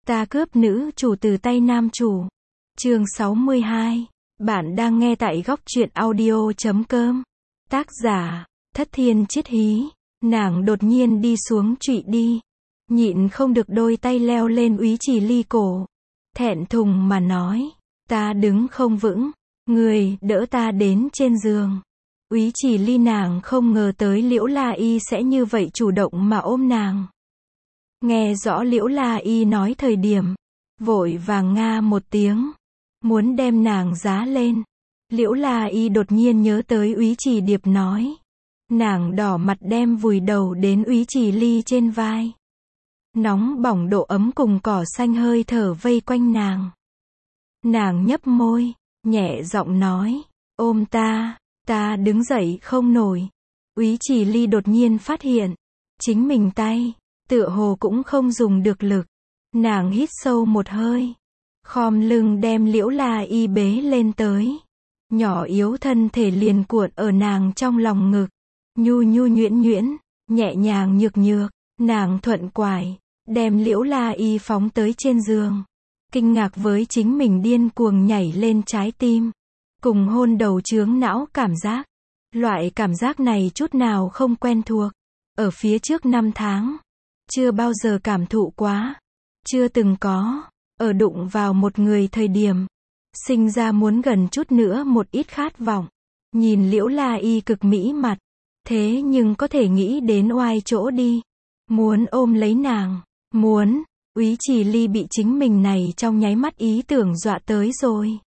Ta cướp nữ chủ từ tay nam chủ. Chương 62. Bạn đang nghe tại góc truyện audio.com. Tác giả, Thất Thiên Chiết Hí. Nàng đột nhiên đi xuống trụy đi. Nhịn không được đôi tay leo lên Úy Chỉ Ly cổ. Thẹn thùng mà nói. Ta đứng không vững. Người đỡ ta đến trên giường. Úy Chỉ Ly nàng không ngờ tới Liễu La Y sẽ như vậy chủ động mà ôm nàng. Nghe rõ Liễu La Y nói thời điểm, vội vàng nga một tiếng, muốn đem nàng giá lên. Liễu La Y đột nhiên nhớ tới Úy Chỉ Điệp nói. Nàng đỏ mặt đem vùi đầu đến Úy Chỉ Ly trên vai. Nóng bỏng độ ấm cùng cỏ xanh hơi thở vây quanh nàng. Nàng nhấp môi, nhẹ giọng nói, ôm ta đứng dậy không nổi. Úy Chỉ Ly đột nhiên phát hiện, chính mình tay tựa hồ cũng không dùng được lực. Nàng hít sâu một hơi, khom lưng đem Liễu La Y bế lên tới. Nhỏ yếu thân thể liền cuộn ở nàng trong lòng ngực. Nhu nhu nhuyễn nhuyễn, nhẹ nhàng nhược nhược, nàng thuận quải, đem Liễu La Y phóng tới trên giường. Kinh ngạc với chính mình điên cuồng nhảy lên trái tim. Cùng hôn đầu chướng não cảm giác. Loại cảm giác này chút nào không quen thuộc. Ở phía trước 5 tháng. Chưa bao giờ cảm thụ quá. Chưa từng có. Ở đụng vào một người thời điểm. Sinh ra muốn gần chút nữa một ít khát vọng. Nhìn Liễu La Y cực mỹ mặt. Thế nhưng có thể nghĩ đến oai chỗ đi. Muốn ôm lấy nàng. Muốn. Úy Chỉ Ly bị chính mình này trong nháy mắt ý tưởng dọa tới rồi.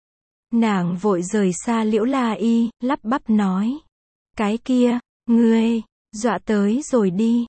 Nàng vội rời xa Liễu La Y, lắp bắp nói. Cái kia, ngươi, dọa tới rồi đi.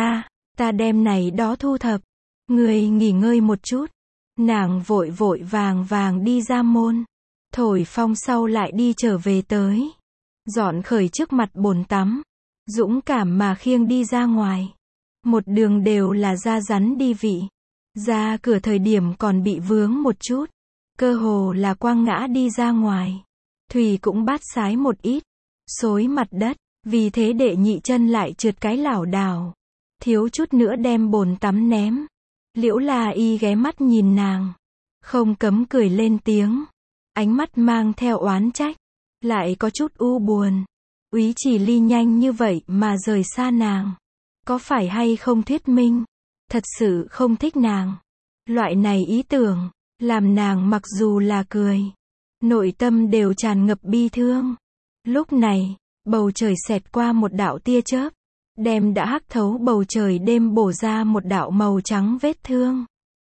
Ta đem này đó thu thập. Ngươi nghỉ ngơi một chút. Nàng vội vội vàng đi ra môn. Thổi phong sau lại đi trở về tới. Dọn khởi trước mặt bồn tắm. Dũng cảm mà khiêng đi ra ngoài. Một đường đều là da rắn đi vị. Ra cửa thời điểm còn bị vướng một chút. Cơ hồ là quăng ngã đi ra ngoài. Thủy cũng bát sái một ít. Xối mặt đất. Vì thế đệ nhị chân lại trượt cái lảo đảo. Thiếu chút nữa đem bồn tắm ném. Liễu La Y ghé mắt nhìn nàng. Không cấm cười lên tiếng. Ánh mắt mang theo oán trách. Lại có chút u buồn. Úy Chỉ Ly nhanh như vậy mà rời xa nàng. Có phải hay không thuyết minh? Thật sự không thích nàng. Loại này ý tưởng. Làm nàng mặc dù là cười. Nội tâm đều tràn ngập bi thương. Lúc này, bầu trời xẹt qua một đạo tia chớp. Đem đã hắc thấu bầu trời đêm bổ ra một đạo màu trắng vết thương.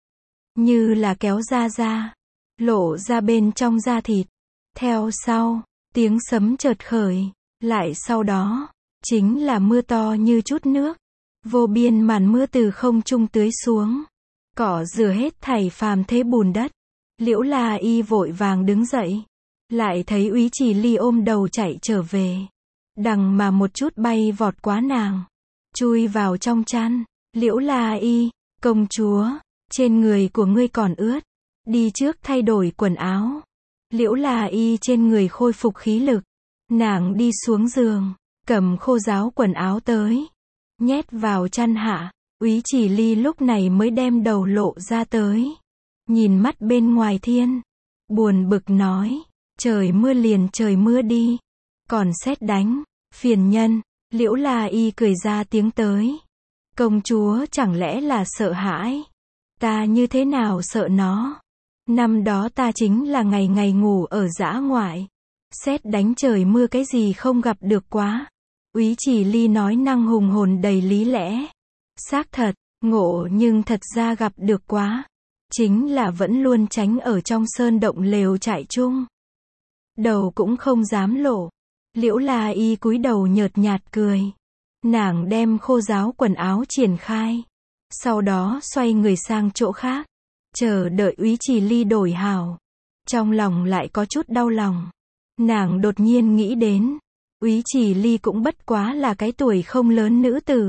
Như là kéo ra. Lộ ra bên trong da thịt. Theo sau, tiếng sấm chợt khởi. Lại sau đó, chính là mưa to như chút nước. Vô biên màn mưa từ không trung tưới xuống. Cỏ rửa hết thảy phàm thế bùn đất. Liễu La Y vội vàng đứng dậy. Lại thấy Úy Chỉ Ly ôm đầu chạy trở về. Đằng mà một chút bay vọt quá nàng. Chui vào trong chăn. Liễu La Y, công chúa, trên người của ngươi còn ướt. Đi trước thay đổi quần áo. Liễu La Y trên người khôi phục khí lực. Nàng đi xuống giường. Cầm khô ráo quần áo tới. Nhét vào chăn hạ. Úy Chỉ Ly lúc này mới đem đầu lộ ra tới. Nhìn mắt bên ngoài thiên. Buồn bực nói. Trời mưa liền trời mưa đi. Còn sét đánh. Phiền nhân. Liễu La Y cười ra tiếng tới. Công chúa chẳng lẽ là sợ hãi? Ta như thế nào sợ nó? Năm đó ta chính là ngày ngày ngủ ở dã ngoại. Sét đánh trời mưa cái gì không gặp được quá. Úy Chỉ Ly nói năng hùng hồn đầy lý lẽ. Xác thật, ngộ nhưng thật ra gặp được quá. Chính là vẫn luôn tránh ở trong sơn động lều trại chung. Đầu cũng không dám lộ. Liễu La Y cúi đầu nhợt nhạt cười. Nàng đem khô ráo quần áo triển khai. Sau đó xoay người sang chỗ khác. Chờ đợi Úy Chỉ Ly đổi hảo. Trong lòng lại có chút đau lòng. Nàng đột nhiên nghĩ đến. Úy Chỉ Ly cũng bất quá là cái tuổi không lớn nữ tử.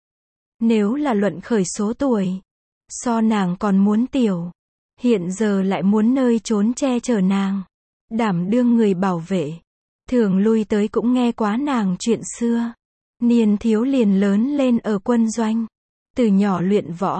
Nếu là luận khởi số tuổi. So nàng còn muốn tiểu. Hiện giờ lại muốn nơi trốn che chở nàng. Đảm đương người bảo vệ. Thường lui tới cũng nghe quá nàng chuyện xưa. Niên thiếu liền lớn lên ở quân doanh. Từ nhỏ luyện võ.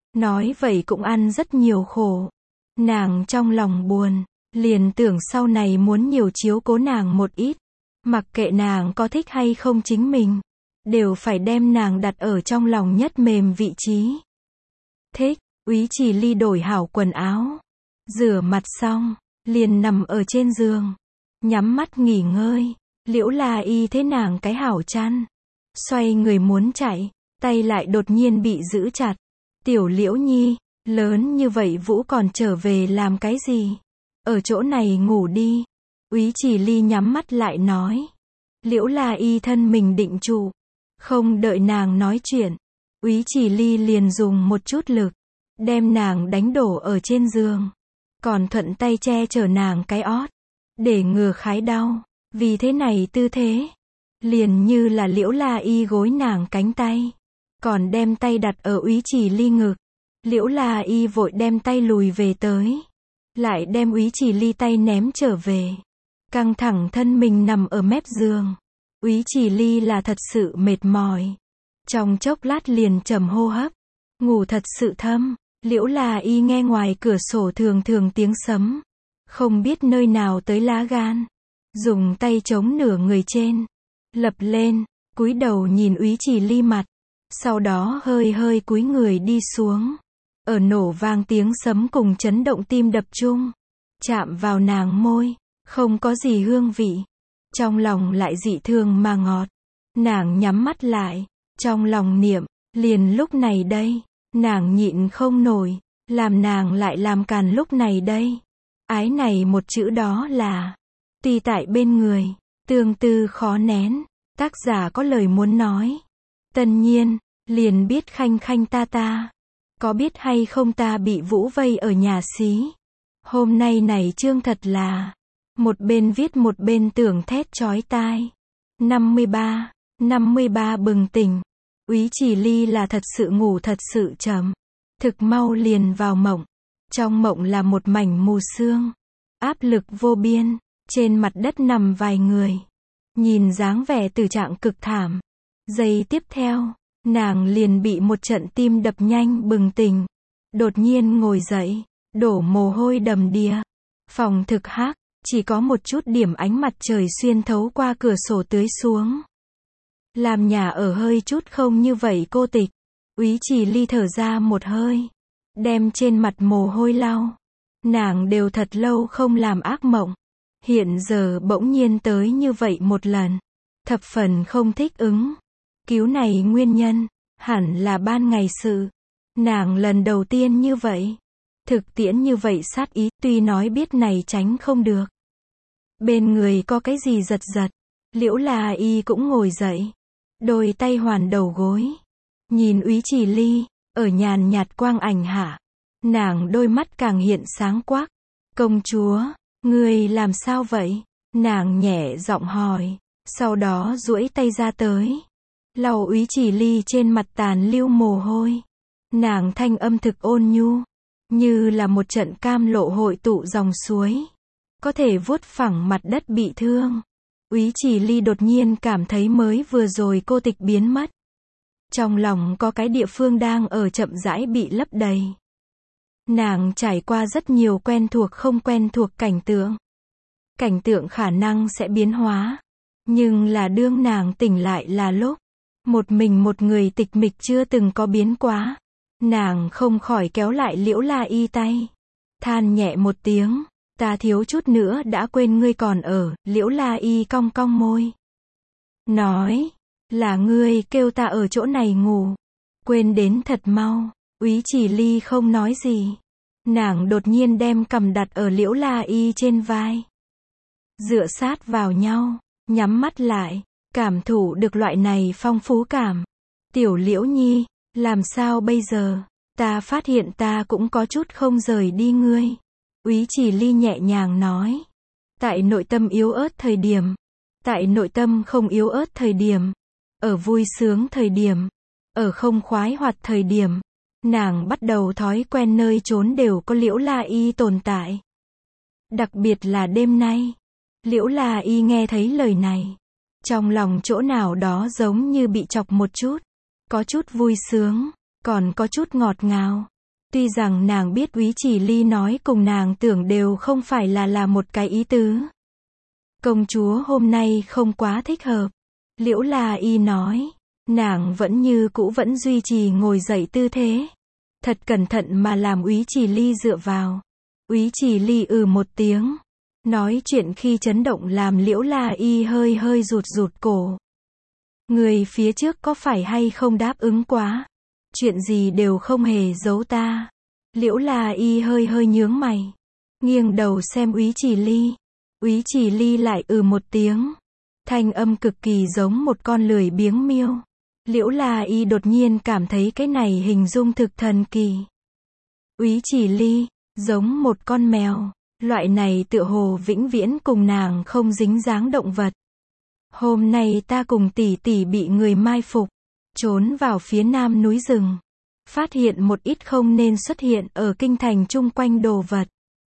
Nói vậy cũng ăn rất nhiều khổ. Nàng trong lòng buồn, liền tưởng sau này muốn nhiều chiếu cố nàng một ít. Mặc kệ nàng có thích hay không chính mình, đều phải đem nàng đặt ở trong lòng nhất mềm vị trí. Thích, Úy Chỉ Ly đổi hảo quần áo, rửa mặt xong, liền nằm ở trên giường, nhắm mắt nghỉ ngơi. Liễu La Y thế nàng cái hảo chăn, xoay người muốn chạy, tay lại đột nhiên bị giữ chặt. Tiểu Liễu Nhi, lớn như vậy Vũ còn trở về làm cái gì? Ở chỗ này ngủ đi. Úy Chỉ Ly nhắm mắt lại nói. Liễu La Y thân mình định trụ, không đợi nàng nói chuyện, Úy Chỉ Ly liền dùng một chút lực, đem nàng đánh đổ ở trên giường, còn thuận tay che chở nàng cái ót, để ngừa khái đau. Vì thế này tư thế, liền như là Liễu La Y gối nàng cánh tay, còn đem tay đặt ở Úy Chỉ Ly ngực. Liễu La Y vội đem tay lùi về tới, lại đem Úy Chỉ Ly tay ném trở về, căng thẳng thân mình nằm ở mép giường. Úy Chỉ Ly là thật sự mệt mỏi, trong chốc lát liền trầm hô hấp, ngủ thật sự thâm. Liễu La Y nghe ngoài cửa sổ thường thường tiếng sấm, không biết nơi nào tới lá gan, dùng tay chống nửa người trên, lập lên, cúi đầu nhìn Úy Chỉ Ly mặt, sau đó hơi hơi cúi người đi xuống. Ở nổ vang tiếng sấm cùng chấn động tim đập chung, chạm vào nàng môi, không có gì hương vị, trong lòng lại dị thường mà ngọt. Nàng nhắm mắt lại, trong lòng niệm, liền lúc này đây, nàng nhịn không nổi, làm nàng lại làm càn lúc này đây. Ái này một chữ đó là, tuy tại bên người, tương tư khó nén, tác giả có lời muốn nói. Tân nhiên, liền biết khanh khanh ta, có biết hay không ta bị Vũ vây ở nhà xí. Hôm nay này chương thật là, một bên viết một bên tưởng thét chói tai. 53 bừng tỉnh. Úy Chỉ Ly là thật sự ngủ thật sự chậm, thực mau liền vào mộng. Trong mộng là một mảnh mù sương, áp lực vô biên, trên mặt đất nằm vài người, nhìn dáng vẻ tử trạng cực thảm. Giây tiếp theo, nàng liền bị một trận tim đập nhanh bừng tỉnh, đột nhiên ngồi dậy, đổ mồ hôi đầm đìa. Phòng thực hắc, chỉ có một chút điểm ánh mặt trời xuyên thấu qua cửa sổ tưới xuống, làm nhà ở hơi chút không như vậy cô tịch. Úy Chỉ Ly thở ra một hơi, đem trên mặt mồ hôi lau. Nàng đều thật lâu không làm ác mộng, hiện giờ bỗng nhiên tới như vậy một lần, thập phần không thích ứng. Cứu này nguyên nhân, hẳn là ban ngày sự. Nàng lần đầu tiên như vậy, thực tiễn như vậy sát ý, tuy nói biết này tránh không được. Bên người có cái gì giật giật, Liễu La Y cũng ngồi dậy, đôi tay hoàn đầu gối, nhìn Úy Chỉ Ly, ở nhàn nhạt quang ảnh hạ, nàng đôi mắt càng hiện sáng quắc. Công chúa, ngươi làm sao vậy? Nàng nhẹ giọng hỏi, sau đó duỗi tay ra tới, lau Úy Chỉ Ly trên mặt tàn lưu mồ hôi. Nàng thanh âm thực ôn nhu, như là một trận cam lộ hội tụ dòng suối, có thể vuốt phẳng mặt đất bị thương. Úy Chỉ Ly đột nhiên cảm thấy mới vừa rồi cô tịch biến mất. Trong lòng có cái địa phương đang ở chậm rãi bị lấp đầy. Nàng trải qua rất nhiều quen thuộc không quen thuộc cảnh tượng. Cảnh tượng khả năng sẽ biến hóa, nhưng là đương nàng tỉnh lại là lúc một mình một người tịch mịch chưa từng có biến quá. Nàng không khỏi kéo lại Liễu La Y tay, than nhẹ một tiếng, ta thiếu chút nữa đã quên ngươi còn ở. Liễu La Y cong cong môi, nói, là ngươi kêu ta ở chỗ này ngủ, quên đến thật mau. Úy Chỉ Ly không nói gì, nàng đột nhiên đem cằm đặt ở Liễu La Y trên vai, dựa sát vào nhau, nhắm mắt lại, cảm thụ được loại này phong phú cảm. Tiểu Liễu Nhi, làm sao bây giờ? Ta phát hiện ta cũng có chút không rời đi ngươi. Úy Chỉ Ly nhẹ nhàng nói, tại nội tâm yếu ớt thời điểm, tại nội tâm không yếu ớt thời điểm, ở vui sướng thời điểm, ở không khoái hoạt thời điểm, nàng bắt đầu thói quen nơi trốn đều có Liễu La Y tồn tại. Đặc biệt là đêm nay, Liễu La Y nghe thấy lời này, trong lòng chỗ nào đó giống như bị chọc một chút, có chút vui sướng, còn có chút ngọt ngào. Tuy rằng nàng biết Úy Chỉ Ly nói cùng nàng tưởng đều không phải là một cái ý tứ. Công chúa hôm nay không quá thích hợp. Liễu La Y nói. Nàng vẫn như cũ vẫn duy trì ngồi dậy tư thế. Thật cẩn thận mà làm Úy Chỉ Ly dựa vào. Úy Chỉ Ly một tiếng. Nói chuyện khi chấn động làm Liễu La Y hơi rụt cổ. Người phía trước có phải hay không đáp ứng quá? Chuyện gì đều không hề giấu ta. Liễu La Y hơi nhướng mày. Nghiêng đầu xem Úy Chỉ Ly. Úy Chỉ Ly lại một tiếng. Thanh âm cực kỳ giống một con lười biếng miêu. Liễu La Y đột nhiên cảm thấy cái này hình dung thực thần kỳ. Úy Chỉ Ly, giống một con mèo. Loại này tựa hồ vĩnh viễn cùng nàng không dính dáng động vật. Hôm nay ta cùng tỷ tỷ bị người mai phục. Trốn vào phía nam núi rừng. Phát hiện một ít không nên xuất hiện ở kinh thành chung quanh đồ vật.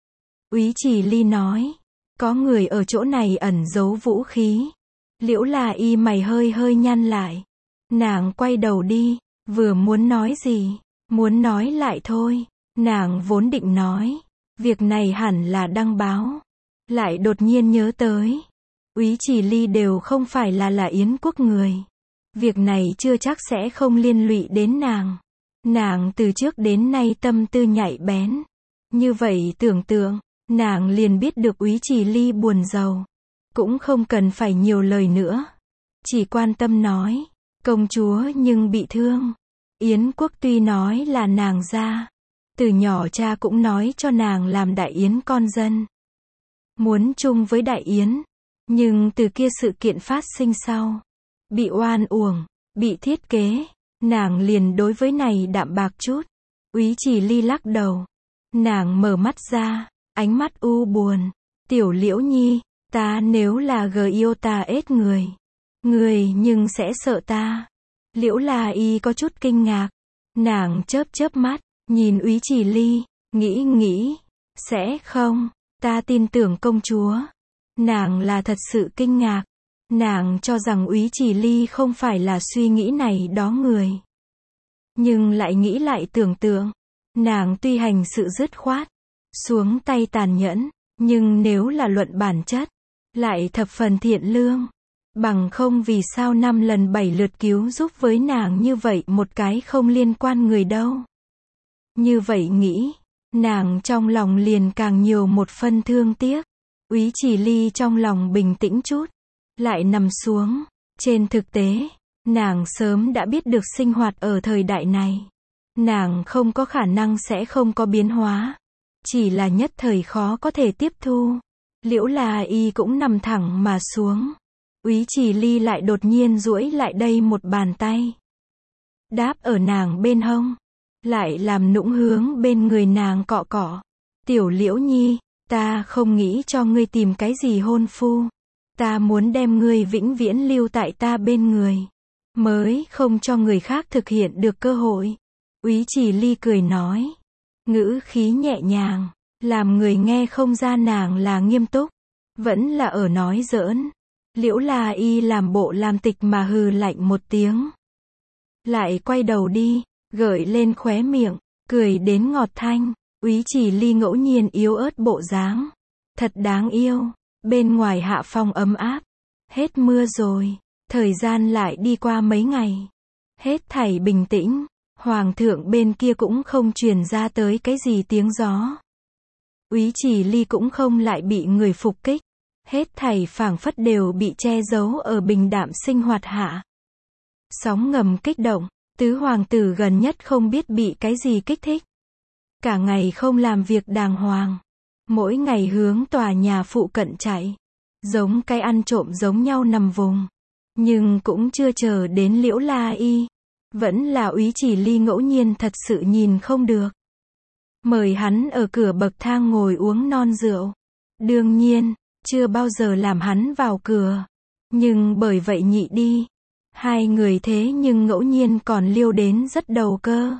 Úy Chỉ Ly nói. Có người ở chỗ này ẩn giấu vũ khí. Liễu La Y mày hơi nhăn lại. Nàng quay đầu đi. Vừa muốn nói gì. Muốn nói lại thôi. Nàng vốn định nói. Việc này hẳn là đăng báo. Lại đột nhiên nhớ tới. Úy Chỉ Ly đều không phải là Yến quốc người. Việc này chưa chắc sẽ không liên lụy đến nàng. Nàng từ trước đến nay tâm tư nhạy bén. Như vậy tưởng tượng, nàng liền biết được Úy Chỉ Ly buồn rầu. Cũng không cần phải nhiều lời nữa. Chỉ quan tâm nói, công chúa nhưng bị thương. Yến quốc tuy nói là nàng ra. Từ nhỏ cha cũng nói cho nàng làm Đại Yến con dân. Muốn chung với Đại Yến. Nhưng từ kia sự kiện phát sinh sau. Bị oan uổng, bị thiết kế. Nàng liền đối với này đạm bạc chút. Úy Chỉ Ly lắc đầu. Nàng mở mắt ra, ánh mắt u buồn. Tiểu Liễu Nhi, ta nếu là yêu ta ết người. Người nhưng sẽ sợ ta. Liễu La Y có chút kinh ngạc. Nàng chớp mắt, nhìn Úy Chỉ Ly, nghĩ. Sẽ không, ta tin tưởng công chúa. Nàng là thật sự kinh ngạc. Nàng cho rằng Úy Chỉ Ly không phải là suy nghĩ này đó người. Nhưng lại nghĩ lại tưởng tượng. Nàng tuy hành sự dứt khoát. Xuống tay tàn nhẫn. Nhưng nếu là luận bản chất. Lại thập phần thiện lương. Bằng không vì sao 5 lần 7 lượt cứu giúp với nàng như vậy một cái không liên quan người đâu. Như vậy nghĩ. Nàng trong lòng liền càng nhiều một phân thương tiếc. Úy Chỉ Ly trong lòng bình tĩnh chút. Lại nằm xuống. Trên thực tế, nàng sớm đã biết được sinh hoạt ở thời đại này. Nàng không có khả năng sẽ không có biến hóa. Chỉ là nhất thời khó có thể tiếp thu. Liễu La Y cũng nằm thẳng mà xuống. Úy Chỉ Ly lại đột nhiên duỗi lại đây một bàn tay. Đáp ở nàng bên hông. Lại làm nũng hướng bên người nàng cọ. Tiểu Liễu Nhi, ta không nghĩ cho ngươi tìm cái gì hôn phu. Ta muốn đem ngươi vĩnh viễn lưu tại ta bên người. Mới không cho người khác thực hiện được cơ hội. Úy Chỉ Ly cười nói. Ngữ khí nhẹ nhàng. Làm người nghe không ra nàng là nghiêm túc. Vẫn là ở nói giỡn. Liễu La Y làm bộ làm tịch mà hừ lạnh một tiếng. Lại quay đầu đi. Gợi lên khóe miệng. Cười đến ngọt thanh. Úy Chỉ Ly ngẫu nhiên yếu ớt bộ dáng. Thật đáng yêu. Bên ngoài hạ phong ấm áp. Hết mưa rồi. Thời gian lại đi qua mấy ngày. Hết thảy bình tĩnh. Hoàng thượng bên kia cũng không truyền ra tới cái gì tiếng gió. Úy Chỉ Ly cũng không lại bị người phục kích. Hết thảy phảng phất đều bị che giấu ở bình đạm sinh hoạt hạ. Sóng ngầm kích động. Tứ hoàng tử gần nhất không biết bị cái gì kích thích. Cả ngày không làm việc đàng hoàng. Mỗi ngày hướng tòa nhà phụ cận chạy. Giống cái ăn trộm giống nhau nằm vùng. Nhưng cũng chưa chờ đến Liễu La Y. Vẫn là Úy Chỉ Ly ngẫu nhiên thật sự nhìn không được. Mời hắn ở cửa bậc thang ngồi uống non rượu. Đương nhiên, chưa bao giờ làm hắn vào cửa. Nhưng bởi vậy nhị đi. Hai người thế nhưng ngẫu nhiên còn liêu đến rất đầu cơ.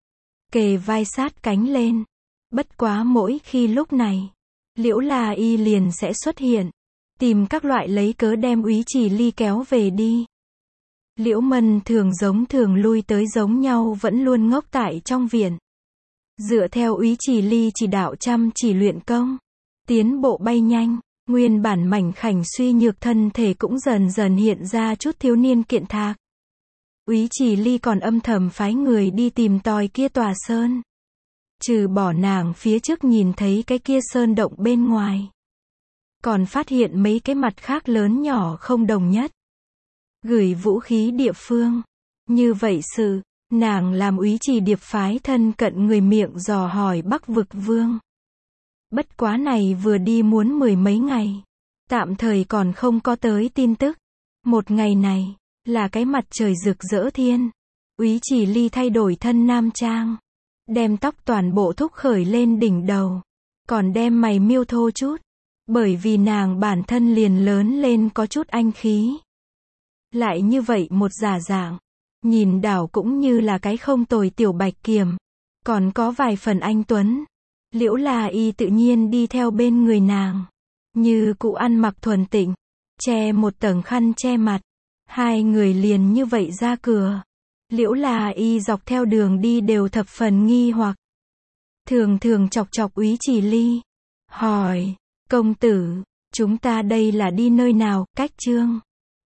Kề vai sát cánh lên. Bất quá mỗi khi lúc này, Liễu La Y liền sẽ xuất hiện. Tìm các loại lấy cớ đem Úy Chỉ Ly kéo về đi. Liễu Mân thường lui tới giống nhau vẫn luôn ngốc tại trong viện. Dựa theo Úy Chỉ Ly chỉ đạo chăm chỉ luyện công, tiến bộ bay nhanh, nguyên bản mảnh khảnh suy nhược thân thể cũng dần dần hiện ra chút thiếu niên kiện thạc. Úy Chỉ Ly còn âm thầm phái người đi tìm tòi kia tòa sơn. Trừ bỏ nàng phía trước nhìn thấy cái kia sơn động bên ngoài, còn phát hiện mấy cái mặt khác lớn nhỏ không đồng nhất. Gửi vũ khí địa phương. Như vậy sự, nàng làm Úy Trì Điệp phái thân cận người miệng dò hỏi Bắc Vực Vương. Bất quá này vừa đi muốn 10 mấy ngày. Tạm thời còn không có tới tin tức. Một ngày này, là cái mặt trời rực rỡ thiên. Úy Chỉ Ly thay đổi thân nam trang. Đem tóc toàn bộ thúc khởi lên đỉnh đầu. Còn đem mày miêu thô chút. Bởi vì nàng bản thân liền lớn lên có chút anh khí. Lại như vậy một giả dạng. Nhìn đảo cũng như là cái không tồi tiểu bạch kiểm. Còn có vài phần anh tuấn. Liễu La Y tự nhiên đi theo bên người nàng. Như cụ ăn mặc thuần tịnh. Che một tầng khăn che mặt. Hai người liền như vậy ra cửa. Liễu La Y dọc theo đường đi đều thập phần nghi hoặc. Thường thường chọc chọc Úy Chỉ Ly. Hỏi, công tử, chúng ta đây là đi nơi nào, cách Trương